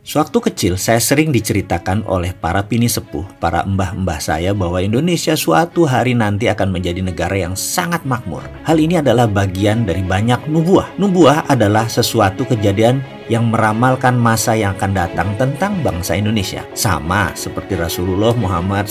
Sewaktu kecil, saya sering diceritakan oleh para pini sepuh, para mbah-mbah saya bahwa Indonesia suatu hari nanti akan menjadi negara yang sangat makmur. Hal ini adalah bagian dari banyak nubuah. Nubuah adalah sesuatu kejadian yang meramalkan masa yang akan datang tentang bangsa Indonesia. Sama seperti Rasulullah Muhammad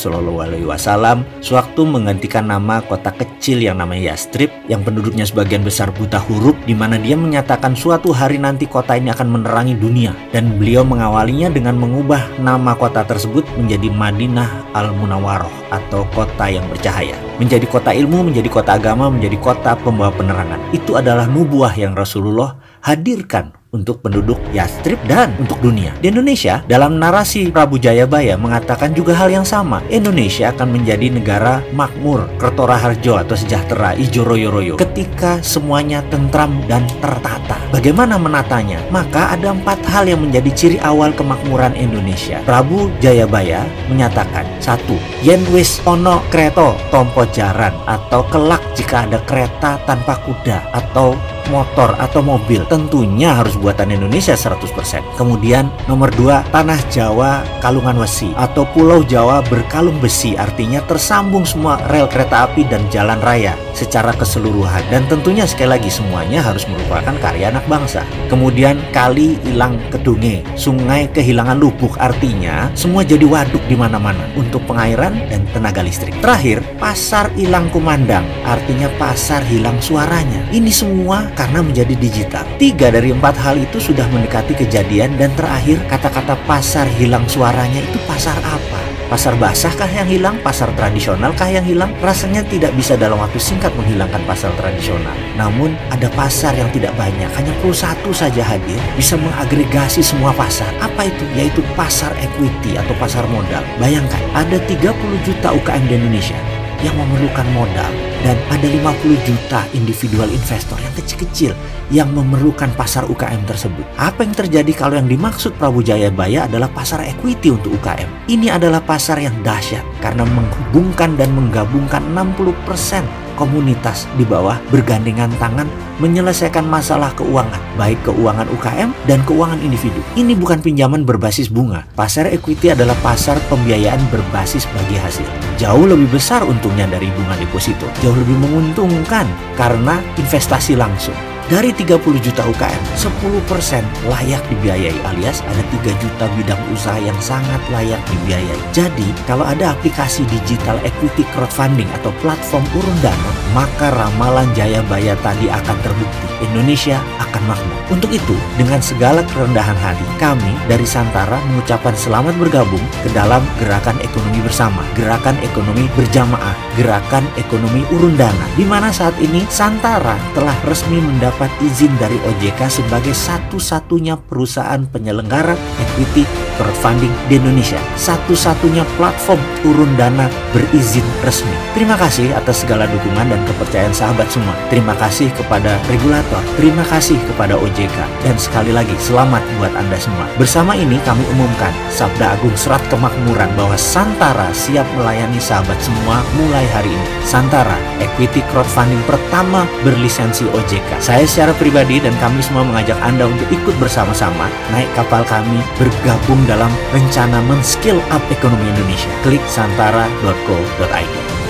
SAW sewaktu menggantikan nama kota kecil yang namanya Yastrib, yang penduduknya sebagian besar buta huruf, di mana dia menyatakan suatu hari nanti kota ini akan menerangi dunia. Dan beliau mengawalinya dengan mengubah nama kota tersebut menjadi Madinah Al-Munawwaroh atau kota yang bercahaya. Menjadi kota ilmu, menjadi kota agama, menjadi kota pembawa penerangan. Itu adalah nubuah yang Rasulullah hadirkan untuk penduduk Yastrib dan untuk dunia. Di Indonesia, dalam narasi Prabu Jayabaya mengatakan juga hal yang sama. Indonesia akan menjadi negara makmur, Kertora Harjo atau sejahtera, ijo royo-royo, ketika semuanya tentram dan tertata. Bagaimana menatanya? Maka ada 4 hal yang menjadi ciri awal kemakmuran Indonesia. Prabu Jayabaya menyatakan, 1. Yen wis ono kreto tompo jaran, atau kelak jika ada kereta tanpa kuda atau motor atau mobil, tentunya harus buatan Indonesia 100%. Kemudian nomor 2, tanah Jawa kalungan wesi atau pulau Jawa berkalung besi, artinya tersambung semua rel kereta api dan jalan raya secara keseluruhan, dan tentunya sekali lagi semuanya harus merupakan karya anak bangsa. Kemudian kali hilang kedunge, sungai kehilangan lubuk, artinya semua jadi waduk di mana-mana untuk pengairan dan tenaga listrik. Terakhir, pasar hilang kumandang, artinya pasar hilang suaranya. Ini semua karena menjadi digital. 3 dari 4 hal itu sudah mendekati kejadian, dan terakhir kata-kata pasar hilang suaranya itu pasar apa? Pasar basah kah yang hilang? Pasar tradisional kah yang hilang? Rasanya tidak bisa dalam waktu singkat menghilangkan pasar tradisional. Namun ada pasar yang tidak banyak, hanya perlu 1 saja hadir, bisa mengagregasi semua pasar. Apa itu? Yaitu pasar equity atau pasar modal. Bayangkan, ada 30 juta UKM di Indonesia yang memerlukan modal, dan ada 50 juta individual investor yang kecil-kecil yang memerlukan pasar UKM tersebut. Apa yang terjadi kalau yang dimaksud Prabu Jayabaya adalah pasar equity untuk UKM? Ini adalah pasar yang dahsyat karena menghubungkan dan menggabungkan 60% komunitas di bawah bergandengan tangan menyelesaikan masalah keuangan, baik keuangan UKM dan keuangan individu. Ini bukan pinjaman berbasis bunga. Pasar equity adalah pasar pembiayaan berbasis bagi hasil. Jauh lebih besar untungnya dari bunga deposito, jauh lebih menguntungkan karena investasi langsung. Dari 30 juta UKM, 10% layak dibiayai, alias ada 3 juta bidang usaha yang sangat layak dibiayai. Jadi, kalau ada aplikasi digital equity crowdfunding atau platform urun dana, maka ramalan Jayabaya tadi akan terbukti. Indonesia akan makmur. Untuk itu, dengan segala kerendahan hati, kami dari Santara mengucapkan selamat bergabung ke dalam gerakan ekonomi bersama, gerakan ekonomi berjamaah, gerakan ekonomi urun dana, di mana saat ini Santara telah resmi mendapat izin dari OJK sebagai satu-satunya perusahaan penyelenggara equity crowdfunding di Indonesia, satu-satunya platform urun dana berizin resmi. Terima kasih atas segala dukungan dan kepercayaan sahabat semua. Terima kasih kepada regulator, terima kasih kepada OJK, dan sekali lagi selamat buat Anda semua. Bersama ini kami umumkan Sabda Agung Serat Kemakmuran bahwa Santara siap melayani sahabat semua mulai hari ini. Santara, equity crowdfunding pertama berlisensi OJK. Saya secara pribadi dan kami semua mengajak Anda untuk ikut bersama-sama naik kapal kami, bergabung dalam rencana men-skill up ekonomi Indonesia. Klik santara.co.id.